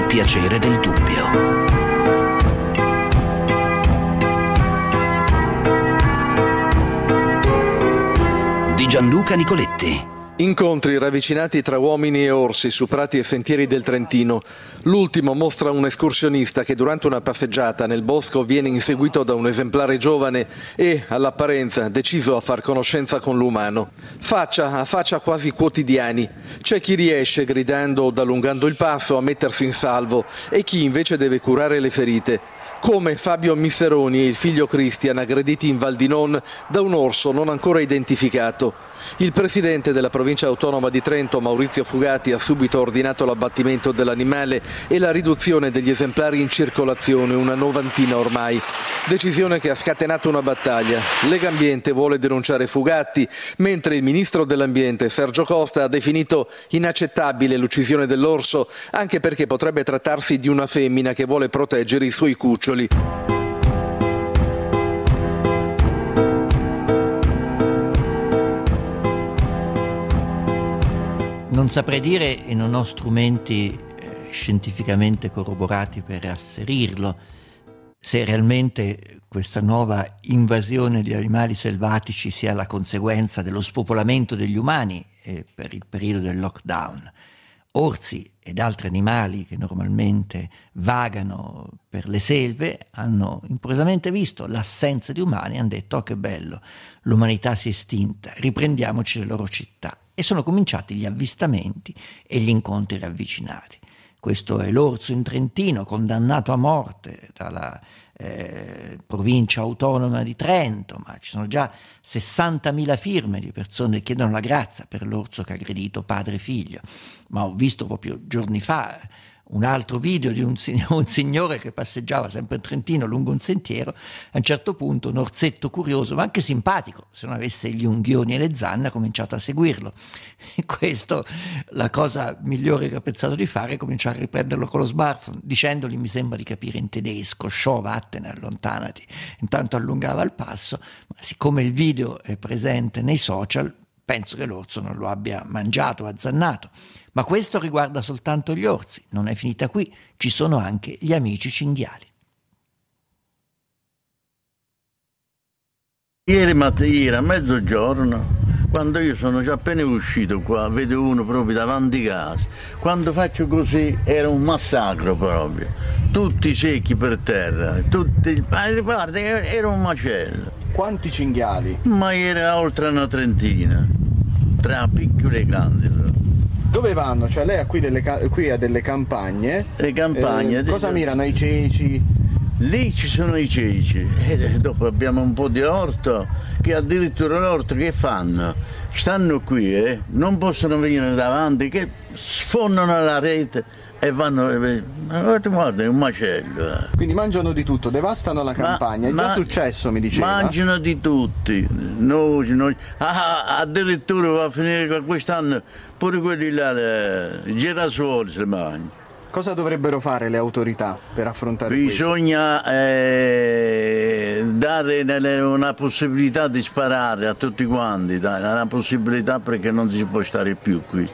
piacere del dubbio. Di Gianluca Nicoletti. Incontri ravvicinati tra uomini e orsi su prati e sentieri del Trentino. L'ultimo mostra un escursionista che durante una passeggiata nel bosco viene inseguito da un esemplare giovane e, all'apparenza, deciso a far conoscenza con l'umano. Faccia a faccia quasi quotidiani. C'è chi riesce, gridando o allungando il passo, a mettersi in salvo e chi invece deve curare le ferite. Come Fabio Misseroni e il figlio Christian, aggrediti in Val di Non da un orso non ancora identificato. Il presidente della provincia autonoma di Trento, Maurizio Fugati, ha subito ordinato l'abbattimento dell'animale e la riduzione degli esemplari in circolazione, una novantina ormai. Decisione che ha scatenato una battaglia. Legambiente vuole denunciare Fugatti, mentre il ministro dell'Ambiente, Sergio Costa, ha definito inaccettabile l'uccisione dell'orso, anche perché potrebbe trattarsi di una femmina che vuole proteggere i suoi cuccioli. Non saprei dire e non ho strumenti scientificamente corroborati per asserirlo se realmente questa nuova invasione di animali selvatici sia la conseguenza dello spopolamento degli umani per il periodo del lockdown. Orsi ed altri animali che normalmente vagano per le selve hanno improvvisamente visto l'assenza di umani e hanno detto: oh, che bello, l'umanità si è estinta, riprendiamoci le loro città. E sono cominciati gli avvistamenti e gli incontri ravvicinati. Questo è l'orso in Trentino, condannato a morte dalla provincia autonoma di Trento, ma ci sono già 60.000 firme di persone che chiedono la grazia per l'orso che ha aggredito padre e figlio. Ma ho visto proprio giorni fa un altro video di un signore che passeggiava sempre in Trentino lungo un sentiero. A un certo punto un orsetto curioso, ma anche simpatico, se non avesse gli unghioni e le zanne, ha cominciato a seguirlo. E questo, la cosa migliore che ho pensato di fare è cominciare a riprenderlo con lo smartphone, dicendogli, mi sembra di capire in tedesco: "Sciò, vattene, allontanati". Intanto allungava il passo, ma siccome il video è presente nei social, penso che l'orso non lo abbia mangiato o azzannato. Ma questo riguarda soltanto gli orsi, non è finita qui, ci sono anche gli amici cinghiali. Ieri mattina, a mezzogiorno, quando io sono già appena uscito qua, vedo uno proprio davanti a casa. Quando faccio così era un massacro proprio, tutti secchi per terra, guarda, era un macello. Quanti cinghiali? Ma era oltre una trentina, tra piccoli e grandi. Dove vanno? Cioè lei ha qui ha delle campagne. Le campagne. Cosa mirano? Ai ceci? Lì ci sono i ceci e dopo abbiamo un po' di orto, che addirittura l'orto che fanno? Stanno qui, non possono venire davanti, che sfondano la rete e vanno, guarda, è un macello. Quindi mangiano di tutto, devastano la campagna. È già successo, mi diceva. Mangiano di tutti, noci. Addirittura va a finire quest'anno pure quelli là, i girasoli si mangiano. Cosa dovrebbero fare le autorità per affrontare Bisogna dare una possibilità di sparare a tutti quanti, una possibilità, perché non si può stare più qui.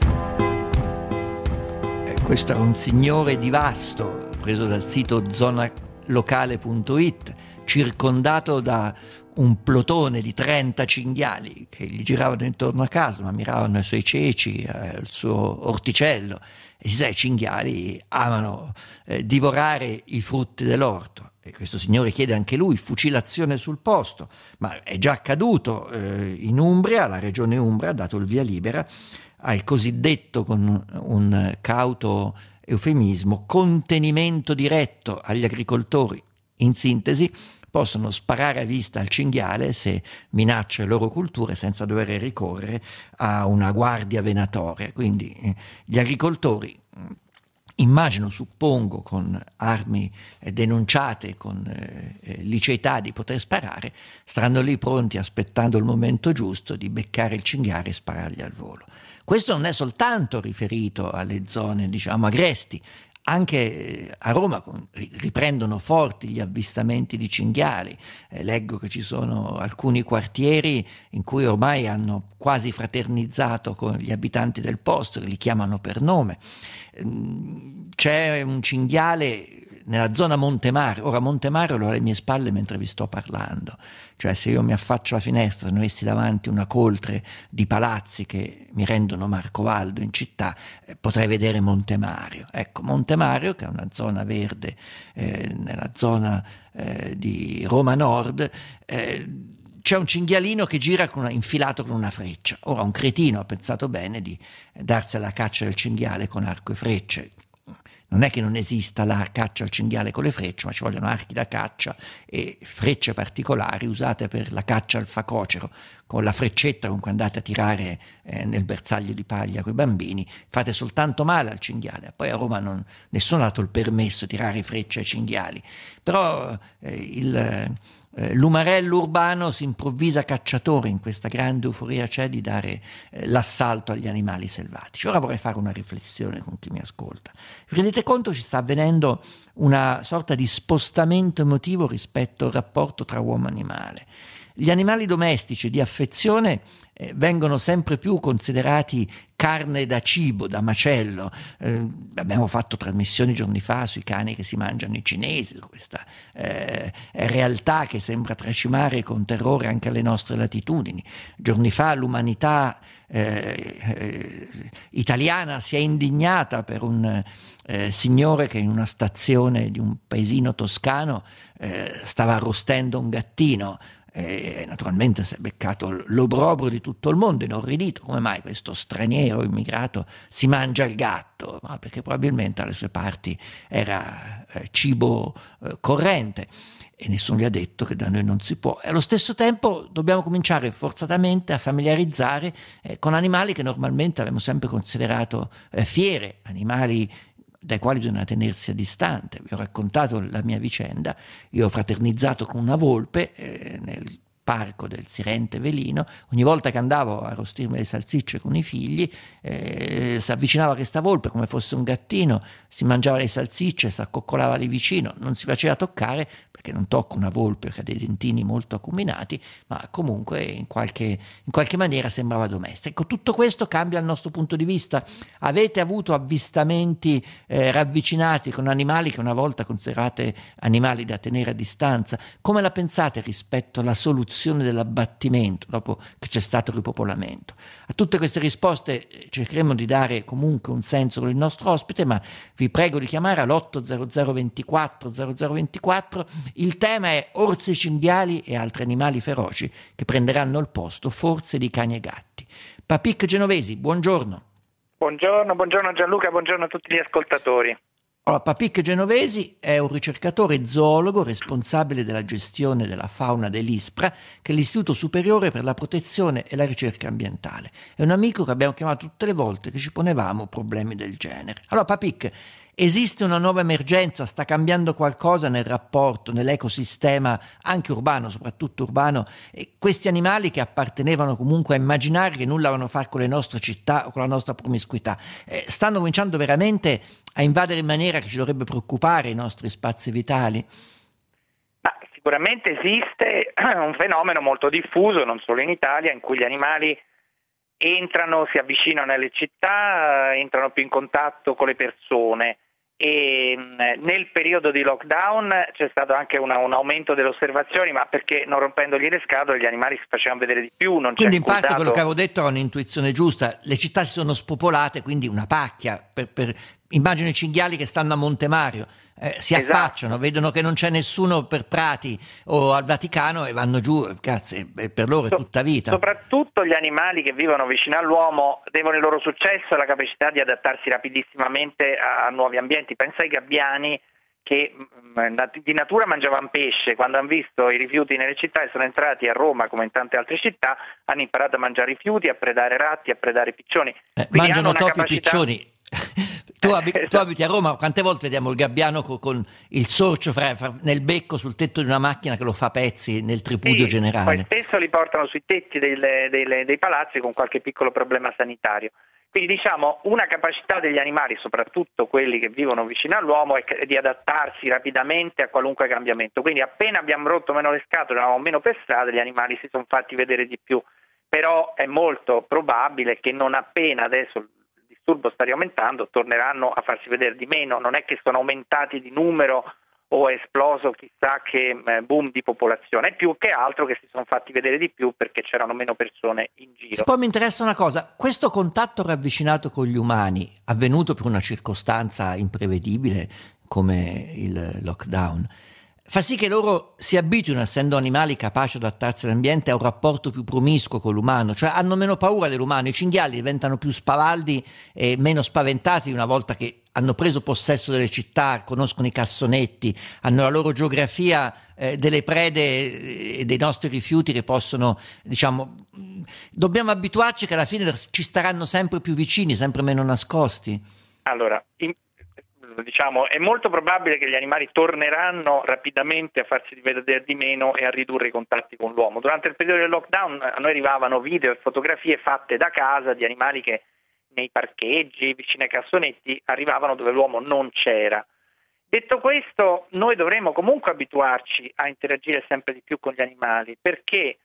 Questo era un signore di Vasto, preso dal sito zonalocale.it, circondato da un plotone di 30 cinghiali che gli giravano intorno a casa, ma miravano ai suoi ceci, al suo orticello. E si sa, i cinghiali amano divorare i frutti dell'orto. E questo signore chiede anche lui fucilazione sul posto, ma è già accaduto in Umbria. La regione Umbria ha dato il via libera al cosiddetto, con un cauto eufemismo, contenimento diretto agli agricoltori. In sintesi, possono sparare a vista al cinghiale se minaccia le loro colture senza dover ricorrere a una guardia venatoria. Quindi gli agricoltori, immagino, suppongo, con armi denunciate, con liceità di poter sparare, staranno lì pronti aspettando il momento giusto di beccare il cinghiale e sparargli al volo. Questo non è soltanto riferito alle zone, diciamo, agresti, Anche a Roma riprendono forti gli avvistamenti di cinghiali. Leggo che ci sono alcuni quartieri in cui ormai hanno quasi fraternizzato con gli abitanti del posto, che li chiamano per nome. C'è un cinghiale nella zona Montemario. Ora Montemario lo ho alle mie spalle mentre vi sto parlando, cioè se io mi affaccio alla finestra e ne avessi davanti una coltre di palazzi che mi rendono Marcovaldo in città, potrei vedere Montemario. Ecco, Montemario, che è una zona verde nella zona di Roma Nord, c'è un cinghialino che gira infilato con una freccia. Ora un cretino ha pensato bene di darsi alla caccia del cinghiale con arco e frecce. Non è che non esista la caccia al cinghiale con le frecce, ma ci vogliono archi da caccia e frecce particolari usate per la caccia al facocero. Con la freccetta con cui andate a tirare nel bersaglio di paglia con i bambini, fate soltanto male al cinghiale. Poi a Roma nessuno ha dato il permesso di tirare frecce ai cinghiali. Però l'umarello urbano si improvvisa cacciatore, in questa grande euforia c'è di dare l'assalto agli animali selvatici. Ora vorrei fare una riflessione con chi mi ascolta. Vi rendete conto ci sta avvenendo una sorta di spostamento emotivo rispetto al rapporto tra uomo e animale? Gli animali domestici di affezione vengono sempre più considerati carne da cibo, da macello. Abbiamo fatto trasmissioni giorni fa sui cani che si mangiano i cinesi, questa realtà che sembra tracimare con terrore anche alle nostre latitudini. Giorni fa l'umanità italiana si è indignata per un signore che in una stazione di un paesino toscano stava arrostendo un gattino. Naturalmente si è beccato l'obbrobrio di tutto il mondo, inorridito. Come mai questo straniero immigrato si mangia il gatto? Ma perché probabilmente alle sue parti era cibo corrente e nessuno gli ha detto che da noi non si può. E allo stesso tempo dobbiamo cominciare forzatamente a familiarizzare con animali che normalmente abbiamo sempre considerato fiere, animali dai quali bisogna tenersi a distante. Vi ho raccontato la mia vicenda. Io ho fraternizzato con una volpe nel parco del Sirente Velino. Ogni volta che andavo a arrostirmi le salsicce con i figli, si avvicinava questa volpe come fosse un gattino, si mangiava le salsicce, si accoccolava lì vicino, non si faceva toccare, perché non tocco una volpe che ha dei dentini molto acuminati, ma comunque in qualche maniera sembrava domestica. Ecco, tutto questo cambia il nostro punto di vista. Avete avuto avvistamenti ravvicinati con animali che una volta considerate animali da tenere a distanza? Come la pensate rispetto alla soluzione dell'abbattimento dopo che c'è stato il ripopolamento? A tutte queste risposte cercheremo di dare comunque un senso con il nostro ospite, ma vi prego di chiamare all'800 24 0024. Il tema è orsi, cinghiali e altri animali feroci che prenderanno il posto forse di cani e gatti. Papic Genovesi, buongiorno. Buongiorno Gianluca, buongiorno a tutti gli ascoltatori. Allora, Papic Genovesi è un ricercatore zoologo responsabile della gestione della fauna dell'ISPRA, che è l'Istituto Superiore per la Protezione e la Ricerca Ambientale. È un amico che abbiamo chiamato tutte le volte che ci ponevamo problemi del genere. Allora, Papic, esiste una nuova emergenza? Sta cambiando qualcosa nel rapporto, nell'ecosistema, anche urbano, soprattutto urbano? E questi animali che appartenevano comunque a immaginare che nulla avevano a fare con le nostre città o con la nostra promiscuità, stanno cominciando veramente a invadere in maniera che ci dovrebbe preoccupare i nostri spazi vitali? Ma sicuramente esiste un fenomeno molto diffuso, non solo in Italia, in cui gli animali entrano, si avvicinano alle città, entrano più in contatto con le persone. E nel periodo di lockdown c'è stato anche un aumento delle osservazioni, ma perché non rompendogli le scatole gli animali si facevano vedere di più. Quindi in parte quello che avevo detto era un'intuizione giusta. Le città si sono spopolate, quindi una pacchia immagino i cinghiali che stanno a Montemario, si affacciano, vedono che non c'è nessuno per Prati o al Vaticano e vanno giù, grazie, per loro è tutta vita. Soprattutto gli animali che vivono vicino all'uomo devono il loro successo alla capacità di adattarsi rapidissimamente a nuovi ambienti. Pensa ai gabbiani che di natura mangiavano pesce, quando hanno visto i rifiuti nelle città e sono entrati a Roma come in tante altre città, hanno imparato a mangiare rifiuti, a predare ratti, a predare piccioni. Mangiano topi e piccioni. Tu abiti a Roma, quante volte vediamo il gabbiano con il sorcio nel becco sul tetto di una macchina che lo fa a pezzi nel tripudio generale? Poi spesso li portano sui tetti dei palazzi con qualche piccolo problema sanitario. Quindi diciamo una capacità degli animali, soprattutto quelli che vivono vicino all'uomo, è di adattarsi rapidamente a qualunque cambiamento. Quindi appena abbiamo rotto meno le scatole, eravamo meno per strada, gli animali si sono fatti vedere di più. Però è molto probabile che non appena adesso il disturbo sta riaumentando, torneranno a farsi vedere di meno. Non è che sono aumentati di numero o è esploso chissà che boom di popolazione, è più che altro che si sono fatti vedere di più perché c'erano meno persone in giro. Poi mi interessa una cosa, questo contatto ravvicinato con gli umani, avvenuto per una circostanza imprevedibile come il lockdown, fa sì che loro si abituino, essendo animali capaci di adattarsi all'ambiente, a un rapporto più promiscuo con l'umano, cioè hanno meno paura dell'umano, i cinghiali diventano più spavaldi e meno spaventati una volta che hanno preso possesso delle città, conoscono i cassonetti, hanno la loro geografia delle prede e dei nostri rifiuti che possono, diciamo, dobbiamo abituarci che alla fine ci staranno sempre più vicini, sempre meno nascosti. Allora, diciamo, è molto probabile che gli animali torneranno rapidamente a farsi vedere di meno e a ridurre i contatti con l'uomo. Durante il periodo del lockdown a noi arrivavano video e fotografie fatte da casa di animali che nei parcheggi, vicino ai cassonetti, arrivavano dove l'uomo non c'era. Detto questo, noi dovremo comunque abituarci a interagire sempre di più con gli animali, perché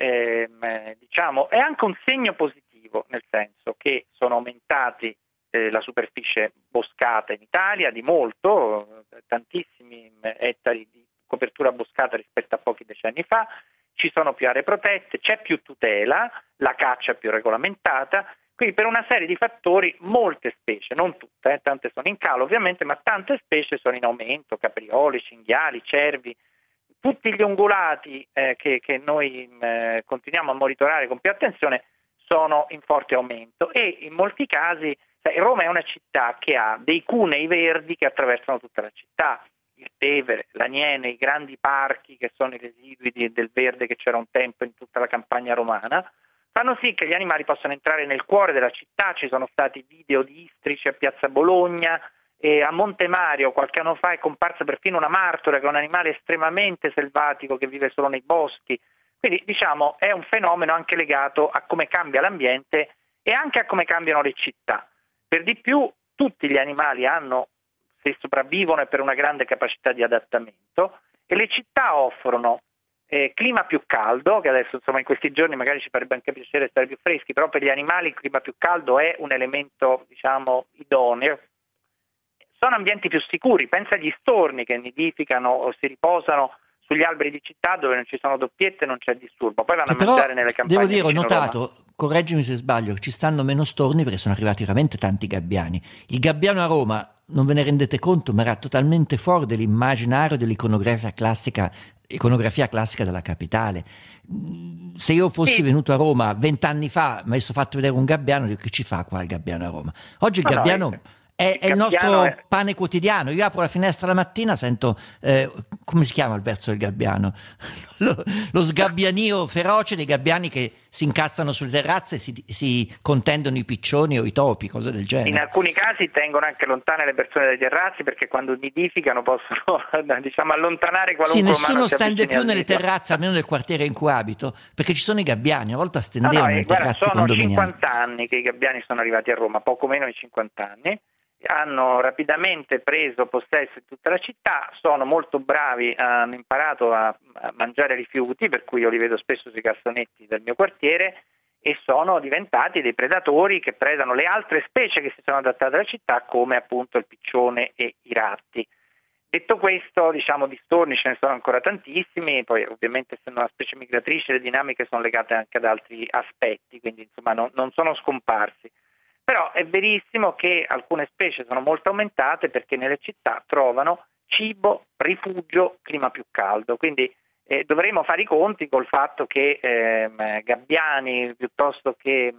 diciamo, è anche un segno positivo, nel senso che sono aumentati la superficie boscata in Italia di molto, tantissimi ettari di copertura boscata rispetto a pochi decenni fa, ci sono più aree protette, c'è più tutela, la caccia è più regolamentata. Quindi per una serie di fattori molte specie, non tutte, tante sono in calo ovviamente, ma tante specie sono in aumento, caprioli, cinghiali, cervi, tutti gli ungulati che noi continuiamo a monitorare con più attenzione sono in forte aumento e in molti casi Roma è una città che ha dei cunei verdi che attraversano tutta la città, il Tevere, l'Aniene, i grandi parchi che sono i residui del verde che c'era un tempo in tutta la campagna romana, fanno sì che gli animali possano entrare nel cuore della città. Ci sono stati video di istrici a Piazza Bologna e a Monte Mario qualche anno fa è comparsa perfino una martora, che è un animale estremamente selvatico che vive solo nei boschi. Quindi diciamo è un fenomeno anche legato a come cambia l'ambiente e anche a come cambiano le città. Per di più tutti gli animali hanno, se sopravvivono, è per una grande capacità di adattamento e le città offrono clima più caldo, che adesso insomma in questi giorni magari ci farebbe anche piacere stare più freschi, però per gli animali il clima più caldo è un elemento diciamo idoneo. Sono ambienti più sicuri, pensa agli storni che nidificano o si riposano sugli alberi di città dove non ci sono doppiette e non c'è disturbo, poi vanno a mangiare nelle campagne. Devo dire, ho notato, Roma. Correggimi se sbaglio, ci stanno meno storni perché sono arrivati veramente tanti gabbiani. Il gabbiano a Roma, non ve ne rendete conto, ma era totalmente fuori dell'immaginario dell'iconografia classica della capitale. Se io fossi venuto a Roma 20 anni fa, mi avessi fatto vedere un gabbiano, dico, che ci fa qua il gabbiano a Roma? Oggi il gabbiano è il nostro pane quotidiano. Io apro la finestra la mattina, sento come si chiama il verso del gabbiano? Lo sgabbianio feroce dei gabbiani che si incazzano sulle terrazze e si contendono i piccioni o i topi, cose del genere. In alcuni casi tengono anche lontane le persone dai terrazzi, perché quando nidificano possono diciamo allontanare qualunque umano. Sì, nessuno stende più nelle terrazze, almeno nel quartiere in cui abito, perché ci sono i gabbiani. Una volta stendevano le terrazze condominiali. Sono 50 anni che i gabbiani sono arrivati a Roma, poco meno di 50 anni. Hanno rapidamente preso possesso di tutta la città, sono molto bravi, hanno imparato a mangiare rifiuti, per cui io li vedo spesso sui cassonetti del mio quartiere, e sono diventati dei predatori che predano le altre specie che si sono adattate alla città, come appunto il piccione e i ratti. Detto questo, diciamo di storni ce ne sono ancora tantissimi, poi ovviamente essendo una specie migratrice le dinamiche sono legate anche ad altri aspetti, quindi insomma non sono scomparsi. Però è verissimo che alcune specie sono molto aumentate perché nelle città trovano cibo, rifugio, clima più caldo. Quindi dovremo fare i conti col fatto che gabbiani piuttosto che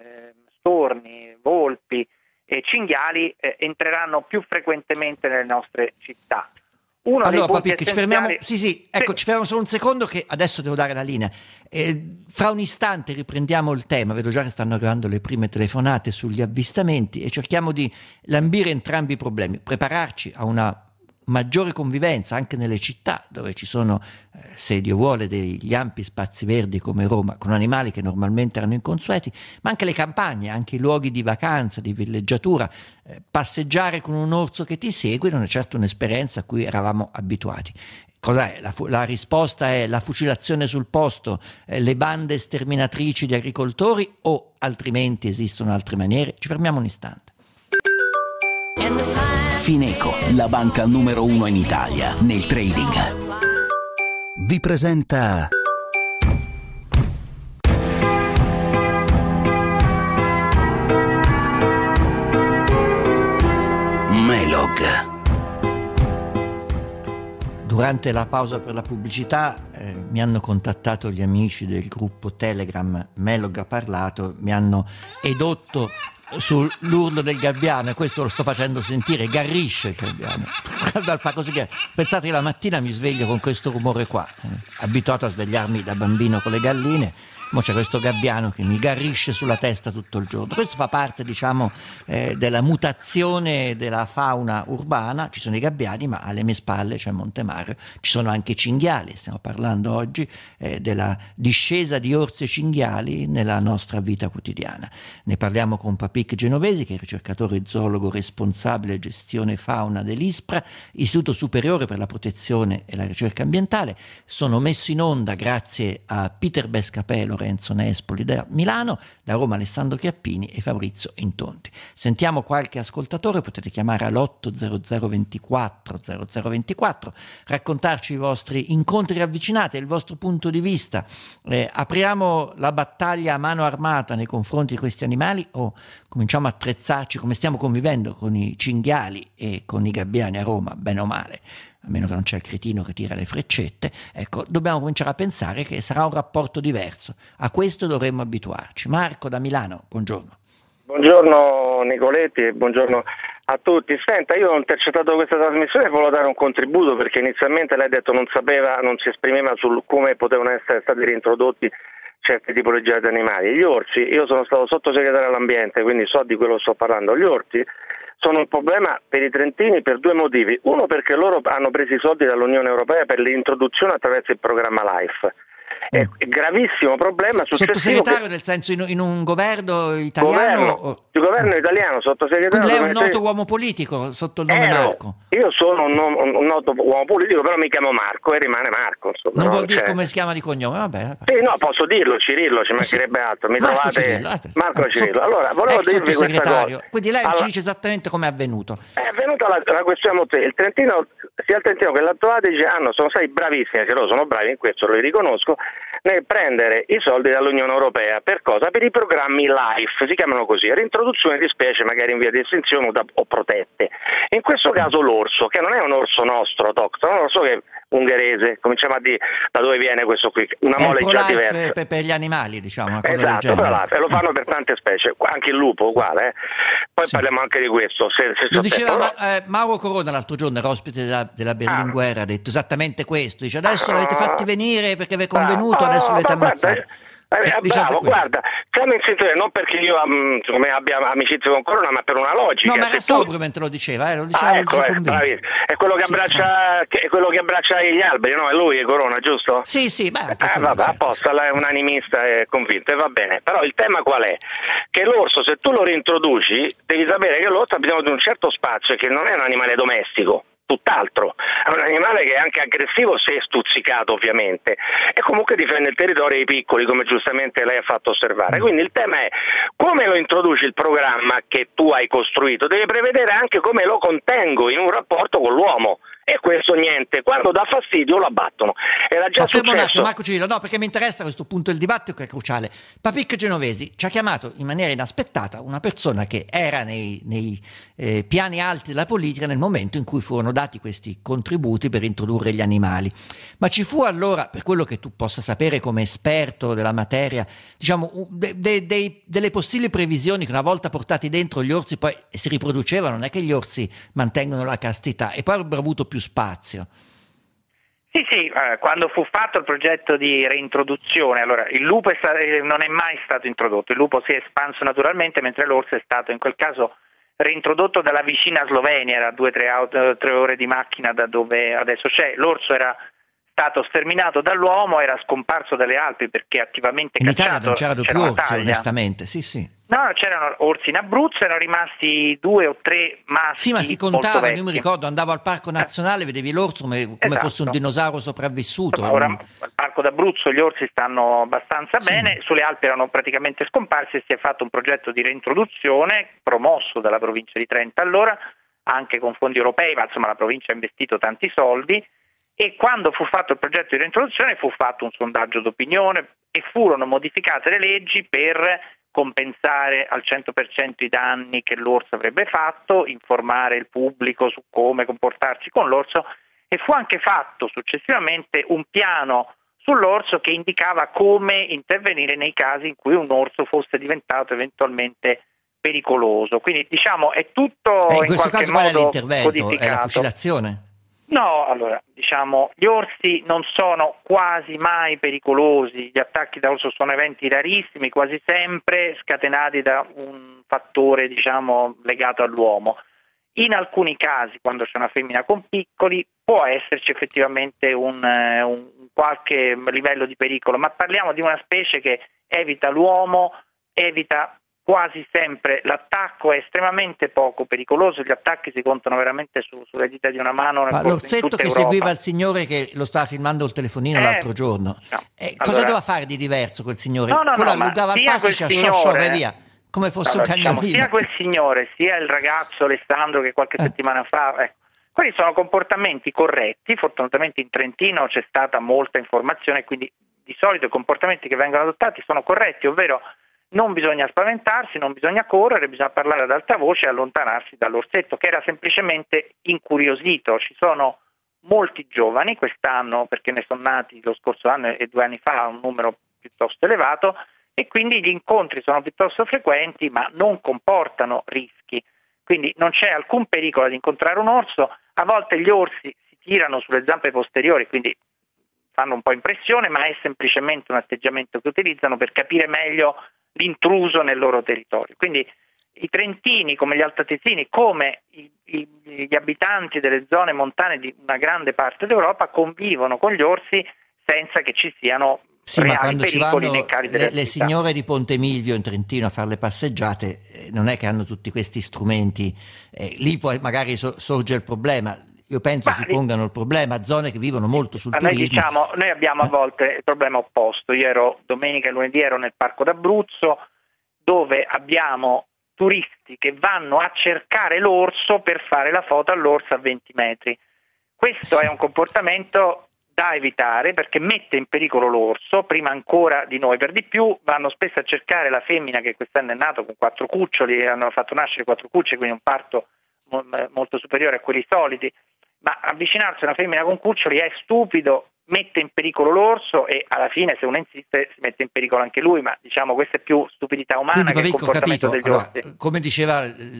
storni, volpi e cinghiali entreranno più frequentemente nelle nostre città. Allora Papicchi, ci fermiamo, ci fermiamo solo un secondo che adesso devo dare la linea. Fra un istante riprendiamo il tema, vedo già che stanno arrivando le prime telefonate sugli avvistamenti e cerchiamo di lambire entrambi i problemi, prepararci a una maggiore convivenza anche nelle città dove ci sono, se Dio vuole, degli ampi spazi verdi come Roma, con animali che normalmente erano inconsueti, ma anche le campagne, anche i luoghi di vacanza, di villeggiatura. Passeggiare con un orso che ti segue non è certo un'esperienza a cui eravamo abituati. Cos'è? La risposta è la fucilazione sul posto, le bande sterminatrici di agricoltori, o altrimenti esistono altre maniere? Ci fermiamo un istante. Fineco, la banca numero 1 in Italia nel trading, vi presenta Melog. Durante la pausa per la pubblicità mi hanno contattato gli amici del gruppo Telegram Melog ha parlato, mi hanno edotto sull'urlo del gabbiano, e questo lo sto facendo sentire, garrisce il gabbiano. Fa così che, pensate che la mattina mi sveglio con questo rumore qua, abituato a svegliarmi da bambino con le galline. Mo c'è questo gabbiano che mi garrisce sulla testa tutto il giorno. Questo fa parte, diciamo, della mutazione della fauna urbana. Ci sono i gabbiani, ma alle mie spalle c'è Montemario. Ci sono anche i cinghiali. Stiamo parlando oggi della discesa di orsi e cinghiali nella nostra vita quotidiana. Ne parliamo con Papik Genovesi, che è ricercatore zoologo responsabile gestione fauna dell'ISPRA, Istituto Superiore per la Protezione e la Ricerca Ambientale. Sono messo in onda grazie a Peter Bescapello, Renzo Nespoli da Milano, da Roma Alessandro Chiappini e Fabrizio Intonti. Sentiamo qualche ascoltatore, potete chiamare all'800 24 0024, raccontarci i vostri incontri ravvicinati e il vostro punto di vista. Apriamo la battaglia a mano armata nei confronti di questi animali o cominciamo a attrezzarci come stiamo convivendo con i cinghiali e con i gabbiani a Roma, bene o male? A meno che non c'è il cretino che tira le freccette, ecco, dobbiamo cominciare a pensare che sarà un rapporto diverso. A questo dovremmo abituarci. Marco da Milano, buongiorno. Buongiorno Nicoletti e buongiorno a tutti. Senta, io ho intercettato questa trasmissione e volevo dare un contributo, perché inizialmente lei ha detto non si esprimeva su come potevano essere stati reintrodotti certe tipologie di animali. Gli orsi, io sono stato sottosegretario all'ambiente, quindi so di quello che sto parlando. Gli orsi sono un problema per i trentini per due motivi. Uno, perché loro hanno preso i soldi dall'Unione Europea per l'introduzione attraverso il programma LIFE. È gravissimo problema successivo. Sottosegretario nel senso in un governo italiano? Il governo italiano, sottosegretario. Quindi lei è un noto uomo politico sotto il nome Marco? Io sono un noto uomo politico, però mi chiamo Marco e rimane Marco. Insomma, non vuol dire come si chiama di cognome? Vabbè. Sì, no, posso dirlo, Cirillo, ci mancherebbe altro. Mi Marco trovate Cirillo, Marco Cirillo. Allora, volevo dirvi questa cosa. Quindi lei ci dice esattamente come è avvenuto. È avvenuta la questione a te. Il Trentino, sia il Trentino che l'Alto Adige sono stati bravissimi, che loro sono bravi in questo, lo riconosco, nel prendere i soldi dall'Unione Europea. Per cosa? Per i programmi LIFE, si chiamano così, reintroduzione di specie magari in via di estinzione o protette. In questo caso l'orso, che non è un orso nostro autoctono, è un orso che è ungherese, cominciamo a dire da dove viene questo qui, una mole già diversa. Per gli animali, diciamo, una cosa esatto, del genere. E lo fanno per tante specie, anche il lupo uguale. Poi parliamo anche di questo. Lo diceva Mauro Corona l'altro giorno, era ospite della Berlinguer, ha detto esattamente questo, dice adesso l'avete fatti venire perché vi è convenuto, adesso l'avete ammazzato. Bravo, guarda, siamo in sintonia, non perché io abbia amicizia con Corona, ma per una logica. No, ma era sobrio mentre lo diceva, lo diceva è quello che abbraccia gli alberi, no? È lui, è Corona, giusto? Sì, vabbè, apposta, lei è un animista e convinto, e va bene. Però il tema qual è? Che l'orso, se tu lo reintroduci, devi sapere che l'orso ha bisogno di un certo spazio, che non è un animale domestico. Tutt'altro, è un animale che è anche aggressivo se stuzzicato ovviamente, e comunque difende il territorio dei piccoli, come giustamente lei ha fatto osservare. Quindi il tema è come lo introduci il programma che tu hai costruito, devi prevedere anche come lo contengo in un rapporto con l'uomo. E questo niente, quando dà fastidio lo abbattono. Era già successo. Marco Cirillo, no, perché mi interessa a questo punto il dibattito che è cruciale. Papik Genovesi ci ha chiamato in maniera inaspettata una persona che era nei piani alti della politica nel momento in cui furono dati questi contributi per introdurre gli animali. Ma ci fu allora, per quello che tu possa sapere come esperto della materia, diciamo delle possibili previsioni che una volta portati dentro gli orsi poi si riproducevano, non è che gli orsi mantengono la castità e poi avrebbero avuto più spazio. Sì, quando fu fatto il progetto di reintroduzione, allora il lupo non è mai stato introdotto, il lupo si è espanso naturalmente, mentre l'orso è stato in quel caso reintrodotto dalla vicina Slovenia, era 2-3 ore di macchina da dove adesso c'è. L'orso era stato sterminato dall'uomo, era scomparso dalle Alpi perché attivamente in cacciato. Italia non c'erano più orsi, onestamente, sì. No, c'erano orsi in Abruzzo, erano rimasti 2 o 3 maschi. Sì, ma si contavano, io mi ricordo, andavo al Parco Nazionale, vedevi l'orso come fosse un dinosauro sopravvissuto. Ora al Parco d'Abruzzo gli orsi stanno abbastanza bene, sulle Alpi erano praticamente scomparsi e si è fatto un progetto di reintroduzione promosso dalla provincia di Trento allora, anche con fondi europei, ma insomma la provincia ha investito tanti soldi, e quando fu fatto il progetto di reintroduzione fu fatto un sondaggio d'opinione e furono modificate le leggi per compensare al 100% i danni che l'orso avrebbe fatto, informare il pubblico su come comportarsi con l'orso, e fu anche fatto successivamente un piano sull'orso che indicava come intervenire nei casi in cui un orso fosse diventato eventualmente pericoloso. Quindi diciamo è tutto in questo qualche caso qual è modo l'intervento? codificato. È la fucilazione? No, allora, diciamo, gli orsi non sono quasi mai pericolosi, gli attacchi da orso sono eventi rarissimi, quasi sempre scatenati da un fattore, diciamo, legato all'uomo. In alcuni casi, quando c'è una femmina con piccoli, può esserci effettivamente un qualche livello di pericolo, ma parliamo di una specie che evita l'uomo, evita quasi sempre l'attacco, è estremamente poco pericoloso, gli attacchi si contano veramente sulle dita di una mano. Ma l'orsetto che seguiva il signore che lo stava filmando il telefonino l'altro giorno, cosa doveva fare di diverso quel signore? Quello allungava il passo e diceva via, come fosse un cagnolino. Sia quel signore sia il ragazzo Alessandro che qualche settimana fa, quelli sono comportamenti corretti. Fortunatamente in Trentino c'è stata molta informazione, quindi di solito i comportamenti che vengono adottati sono corretti, ovvero non bisogna spaventarsi, non bisogna correre, bisogna parlare ad alta voce e allontanarsi dall'orsetto, che era semplicemente incuriosito. Ci sono molti giovani quest'anno, perché ne sono nati lo scorso anno e 2 anni fa un numero piuttosto elevato, e quindi gli incontri sono piuttosto frequenti ma non comportano rischi. Quindi non c'è alcun pericolo di incontrare un orso. A volte gli orsi si tirano sulle zampe posteriori, quindi fanno un po' impressione, ma è semplicemente un atteggiamento che utilizzano per capire meglio l'intruso nel loro territorio. Quindi i trentini, come gli altoatesini, come gli abitanti delle zone montane di una grande parte d'Europa, convivono con gli orsi senza che ci siano reali pericoli nei cali delle le signore di Ponte Milvio in Trentino a fare le passeggiate, non è che hanno tutti questi strumenti, lì poi magari sorge il problema. Io penso si pongano il problema zone che vivono molto sul turismo. Noi abbiamo a volte il problema opposto. Io domenica e lunedì ero nel Parco d'Abruzzo, dove abbiamo turisti che vanno a cercare l'orso per fare la foto all'orso a 20 metri. Questo è un comportamento da evitare perché mette in pericolo l'orso, prima ancora di noi. Per di più vanno spesso a cercare la femmina che quest'anno è nato con 4 cuccioli, hanno fatto nascere 4 cuccioli, quindi un parto molto superiore a quelli soliti. Ma avvicinarsi a una femmina con cuccioli è stupido, mette in pericolo l'orso e alla fine, se uno insiste, si mette in pericolo anche lui, ma diciamo questa è più stupidità umana. Quindi, che il comportamento degli orsi. Come diceva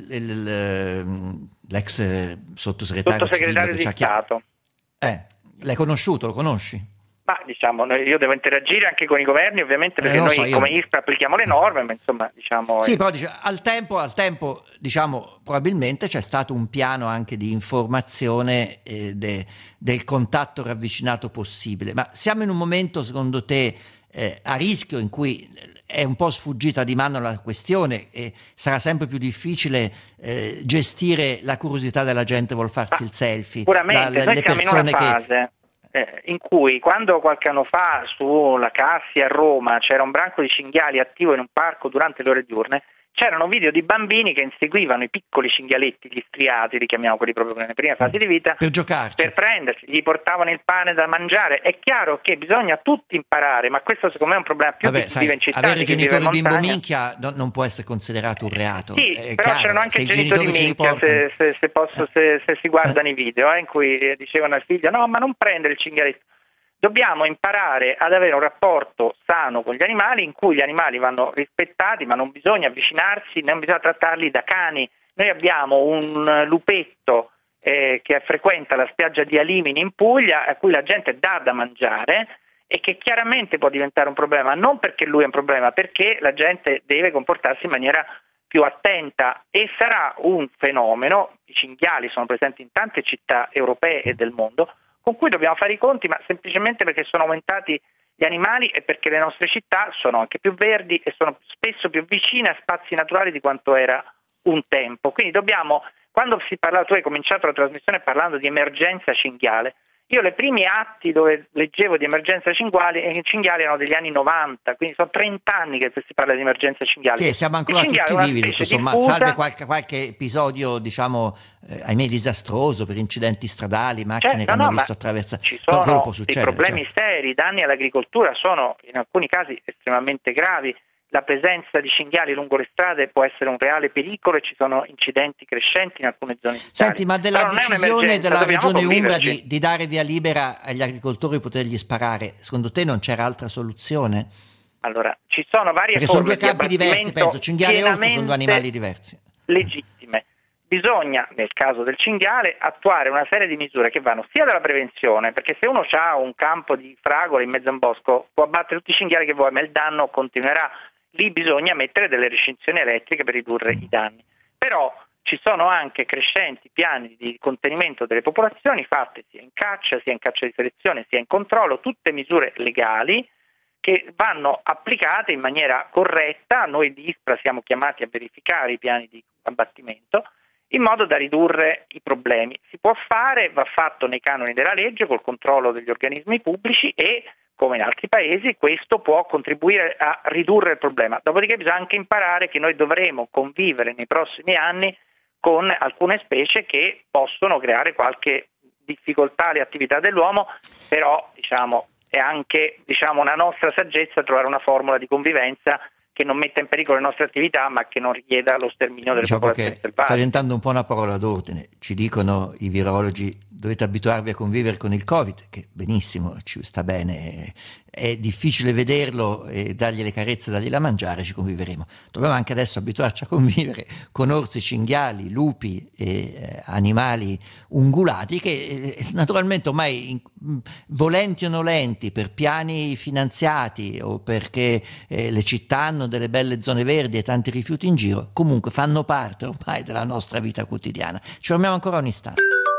l'ex sottosegretario di Stato. L'hai conosciuto, lo conosci? Ma diciamo, io devo interagire anche con i governi, ovviamente, perché noi come ISPRA applichiamo le norme, ma insomma, diciamo. Sì, però al tempo, diciamo, probabilmente c'è stato un piano anche di informazione del contatto ravvicinato possibile. Ma siamo in un momento, secondo te, a rischio in cui è un po' sfuggita di mano la questione e sarà sempre più difficile gestire la curiosità della gente vuol farsi il selfie? Sicuramente, noi siamo in una fase in cui, quando qualche anno fa sulla Cassia a Roma c'era un branco di cinghiali attivo in un parco durante le ore diurne, c'erano video di bambini che inseguivano i piccoli cinghialetti, gli striati, li chiamiamo quelli proprio nelle prime fasi di vita, per giocarci, per prendersi, gli portavano il pane da mangiare. È chiaro che bisogna tutti imparare, ma questo secondo me è un problema più di chi vive in città. Avere genitori bimbo minchia non può essere considerato un reato. Sì, però chiaro, c'erano anche genitori minchia, se si guardano i video in cui dicevano al figlio no, ma non prendere il cinghialetto. Dobbiamo imparare ad avere un rapporto sano con gli animali in cui gli animali vanno rispettati, ma non bisogna avvicinarsi, non bisogna trattarli da cani. Noi abbiamo un lupetto che frequenta la spiaggia di Alimini in Puglia, a cui la gente dà da mangiare e che chiaramente può diventare un problema, non perché lui è un problema, perché la gente deve comportarsi in maniera più attenta, e sarà un fenomeno, i cinghiali sono presenti in tante città europee e del mondo, con cui dobbiamo fare i conti, ma semplicemente perché sono aumentati gli animali e perché le nostre città sono anche più verdi e sono spesso più vicine a spazi naturali di quanto era un tempo. Quindi dobbiamo, quando si parla, tu hai cominciato la trasmissione parlando di emergenza cinghiale, io le primi atti dove leggevo di emergenza cinghiali erano degli anni 90, quindi sono 30 anni che si parla di emergenza cinghiali. Sì, siamo ancora tutti vivi, tutto sommato, salve qualche episodio, diciamo, ahimè disastroso per incidenti stradali, macchine che hanno visto attraversare. Ci sono può succedere, dei problemi seri, i danni all'agricoltura sono in alcuni casi estremamente gravi. La presenza di cinghiali lungo le strade può essere un reale pericolo e ci sono incidenti crescenti in alcune zone d'Italia. Senti, ma della decisione della Regione Umbria di dare via libera agli agricoltori di potergli sparare, secondo te non c'era altra soluzione? Allora, ci sono varie Perché forme sono due campi diversi, penso, cinghiale e orso sono due animali diversi. Legittime. Bisogna, nel caso del cinghiale, attuare una serie di misure che vanno sia dalla prevenzione, perché se uno ha un campo di fragole in mezzo a un bosco può abbattere tutti i cinghiali che vuole, ma il danno continuerà. Lì bisogna mettere delle recinzioni elettriche per ridurre i danni. Però ci sono anche crescenti piani di contenimento delle popolazioni fatte sia in caccia di selezione, sia in controllo, tutte misure legali che vanno applicate in maniera corretta. Noi di ISPRA siamo chiamati a verificare i piani di abbattimento in modo da ridurre i problemi. Si può fare, va fatto nei canoni della legge, col controllo degli organismi pubblici e, come in altri paesi, questo può contribuire a ridurre il problema. Dopodiché bisogna anche imparare che noi dovremo convivere nei prossimi anni con alcune specie che possono creare qualche difficoltà alle attività dell'uomo, però è anche una nostra saggezza trovare una formula di convivenza che non metta in pericolo le nostre attività, ma che non richieda lo sterminio delle popolazioni selvatiche. Sta diventando un po' una parola d'ordine. Ci dicono i virologi: dovete abituarvi a convivere con il Covid, che benissimo, ci sta bene, è difficile vederlo e dargli le carezze, dargli da mangiare, ci conviveremo. Dobbiamo anche adesso abituarci a convivere con orsi, cinghiali, lupi e animali ungulati che naturalmente ormai, volenti o nolenti, per piani finanziati o perché le città hanno delle belle zone verdi e tanti rifiuti in giro, comunque fanno parte ormai della nostra vita quotidiana. Ci fermiamo ancora un istante.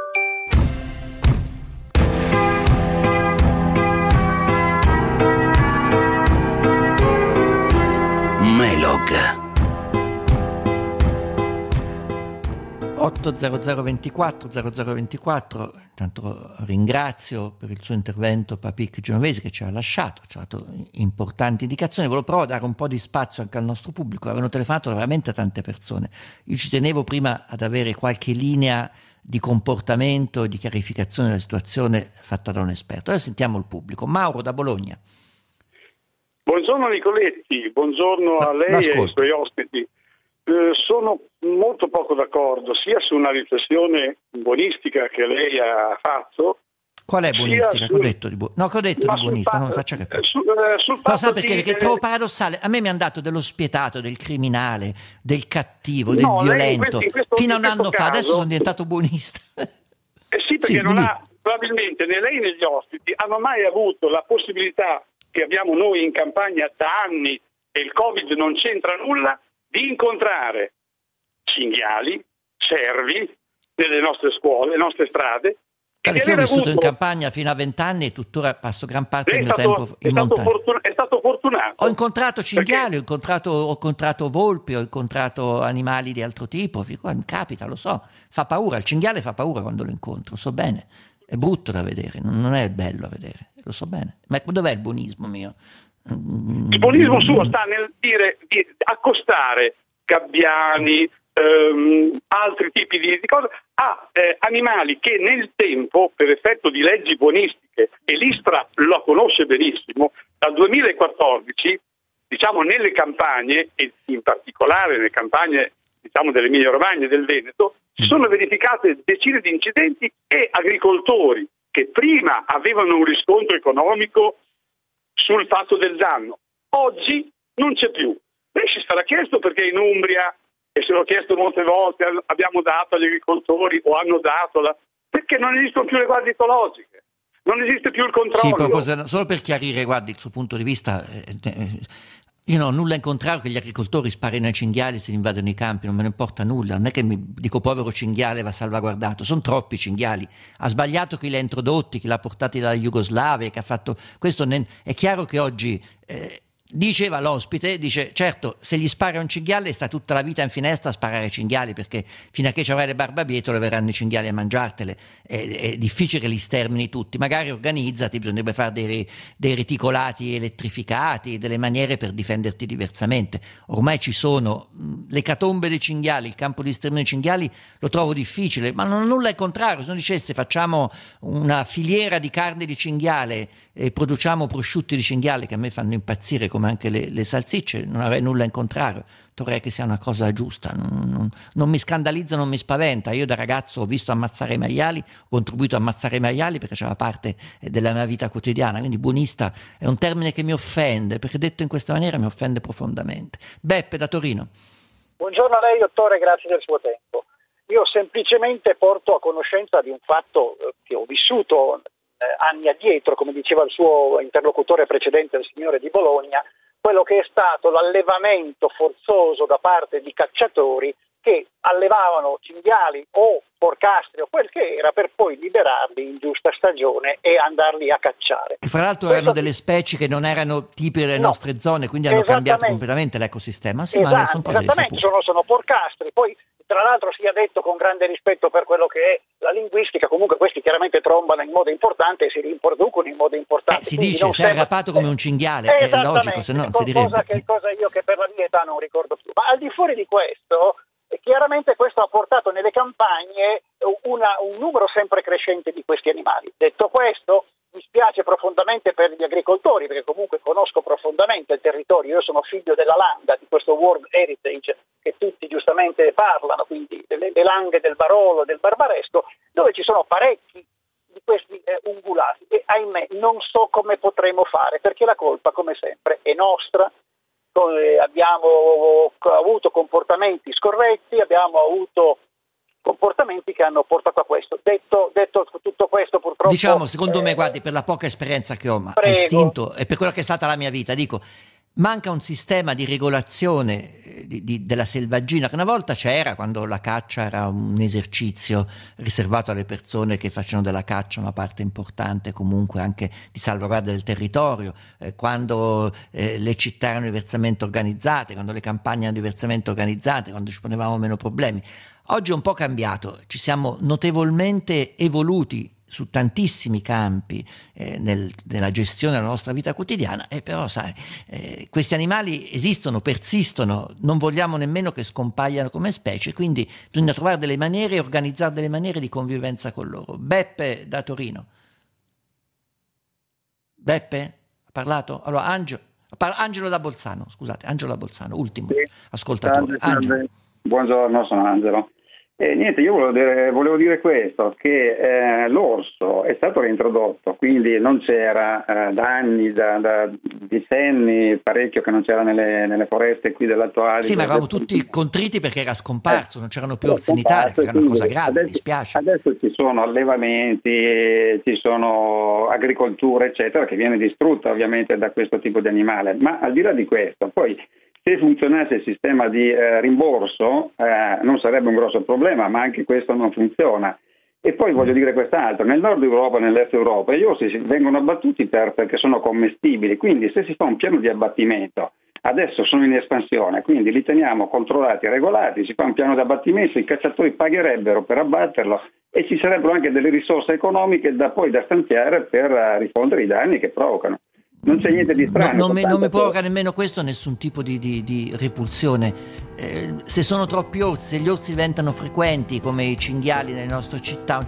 Melog 80024 intanto ringrazio per il suo intervento Papik Genovesi, che ci ha lasciato importanti indicazioni. Volevo provare a dare un po' di spazio anche al nostro pubblico, avevano telefonato veramente tante persone. Io ci tenevo prima ad avere qualche linea di comportamento e di chiarificazione della situazione fatta da un esperto. Ora sentiamo il pubblico. Mauro da Bologna. Buongiorno Nicoletti, buongiorno a lei e ai suoi ospiti. Sono molto poco d'accordo sia su una riflessione buonistica che lei ha fatto. Qual è buonistica? Che ho detto di buonista, non mi faccia capire. No, sa perché? Perché è troppo paradossale. A me mi hanno dato dello spietato, del criminale, del cattivo, del violento, fino a un anno fa. Adesso sono diventato buonista. Sì, perché probabilmente né lei né gli ospiti hanno mai avuto la possibilità che abbiamo noi in campagna da anni, e il Covid non c'entra nulla, di incontrare cinghiali, cervi nelle nostre scuole, nelle nostre strade. Io ho vissuto in campagna fino a 20 anni e tuttora passo gran parte del mio tempo in montagna. È stato fortunato. Ho incontrato cinghiali, ho incontrato volpi, ho incontrato animali di altro tipo. Capita, lo so, fa paura. Il cinghiale fa paura quando lo incontro, so bene. È brutto da vedere, non è bello a vedere, lo so bene. Ma dov'è il buonismo mio? Il buonismo suo sta nel dire di accostare gabbiani, altri tipi di cose a animali che nel tempo, per effetto di leggi buonistiche, e l'ISPRA lo conosce benissimo, dal 2014, nelle campagne, e in particolare nelle campagne dell'Emilia Romagna e del Veneto, si sono verificate decine di incidenti e agricoltori che prima avevano un riscontro economico sul fatto del danno, oggi non c'è più. Lei si sarà chiesto perché in Umbria, e se l'ho chiesto molte volte, abbiamo dato agli agricoltori o hanno dato perché non esistono più le guardie ecologiche, non esiste più il controllo. Sì, solo per chiarire, guardi, il suo punto di vista, Io non ho nulla in contrario che gli agricoltori sparino ai cinghiali se invadono i campi, non me ne importa nulla, non è che mi dico povero cinghiale va salvaguardato, sono troppi cinghiali, ha sbagliato chi li ha introdotti, chi l'ha portati dalla Jugoslavia, che ha fatto questo, è chiaro che oggi diceva l'ospite, dice certo se gli spara un cinghiale sta tutta la vita in finestra a sparare ai cinghiali perché fino a che ci avrai le barbabietole verranno i cinghiali a mangiartele, è difficile che li stermini tutti, magari organizzati, bisognerebbe fare dei reticolati elettrificati, delle maniere per difenderti diversamente, ormai ci sono l'ecatombe dei cinghiali, il campo di sterminio dei cinghiali lo trovo difficile, ma non nulla al contrario, se non dicesse facciamo una filiera di carne di cinghiale e produciamo prosciutti di cinghiale che a me fanno impazzire come anche le salsicce, non avrei nulla in contrario, vorrei che sia una cosa giusta, non mi scandalizza, non mi spaventa. Io da ragazzo ho visto ammazzare i maiali, ho contribuito a ammazzare i maiali perché faceva parte della mia vita quotidiana, quindi buonista è un termine che mi offende, perché detto in questa maniera mi offende profondamente. Beppe da Torino. Buongiorno a lei dottore, grazie del suo tempo. Io semplicemente porto a conoscenza di un fatto che ho vissuto anni addietro, come diceva il suo interlocutore precedente, il signore di Bologna, quello che è stato l'allevamento forzoso da parte di cacciatori che allevavano cinghiali o porcastri o quel che era per poi liberarli in giusta stagione e andarli a cacciare. Che fra l'altro erano delle specie che non erano tipiche delle nostre zone, quindi hanno cambiato completamente l'ecosistema. Sì, ma sono cose esattamente, sono porcastri. Poi tra l'altro sia detto con grande rispetto per quello che è la linguistica, comunque questi chiaramente trombano in modo importante e si riproducono in modo importante. Si dice, sei arrapato come un cinghiale, è logico, se no si direbbe. Cosa io che per la mia età non ricordo più. Ma al di fuori di questo, chiaramente questo ha portato nelle campagne un numero sempre crescente di questi animali. Detto questo, mi spiace profondamente per gli agricoltori, perché comunque conosco profondamente il territorio. Io sono figlio della landa, di questo World Heritage che tutti giustamente parlano, quindi le langhe del Barolo, del Barbaresco, dove ci sono parecchi di questi ungulati e ahimè non so come potremo fare, perché la colpa come sempre è nostra. Abbiamo avuto comportamenti scorretti, abbiamo avuto comportamenti che hanno portato a questo. Detto tutto questo, purtroppo, diciamo, secondo me, guardi, per la poca esperienza che ho, ma a istinto, e per quella che è stata la mia vita, dico, manca un sistema di regolazione della selvaggina che una volta c'era, quando la caccia era un esercizio riservato alle persone che facevano della caccia una parte importante comunque anche di salvaguardia del territorio, quando le città erano diversamente organizzate, quando le campagne erano diversamente organizzate, quando ci ponevamo meno problemi. Oggi è un po' cambiato, ci siamo notevolmente evoluti su tantissimi campi nella gestione della nostra vita quotidiana, e però sai, questi animali esistono, persistono, non vogliamo nemmeno che scompaiano come specie, quindi bisogna trovare delle maniere e organizzare delle maniere di convivenza con loro. Beppe da Torino. Beppe? Ha parlato? Allora Angelo da Bolzano, scusate, Angelo da Bolzano, ultimo ascoltatore. Salve. Buongiorno, sono Angelo. Niente, io volevo dire questo, che l'orso è stato reintrodotto, quindi non c'era da anni, da decenni, parecchio che non c'era nelle foreste qui dell'Alto Adige. Sì, ma eravamo tutti contriti perché era scomparso, non c'erano più orsi in Italia, che era una cosa grave, mi dispiace. Adesso ci sono allevamenti, ci sono agricoltura, eccetera, che viene distrutta ovviamente da questo tipo di animale, ma al di là di questo, poi se funzionasse il sistema di rimborso non sarebbe un grosso problema, ma anche questo non funziona. E poi voglio dire quest'altro, nel nord Europa e nell'est Europa gli orsi vengono abbattuti perché sono commestibili, quindi se si fa un piano di abbattimento, adesso sono in espansione, quindi li teniamo controllati e regolati, si fa un piano di abbattimento, i cacciatori pagherebbero per abbatterlo e ci sarebbero anche delle risorse economiche da stanziare per rifondere i danni che provocano. Non c'è niente di strano. Non mi provoca nemmeno questo nessun tipo di repulsione. Se sono troppi orsi, se gli orsi diventano frequenti come i cinghiali nelle nostre città,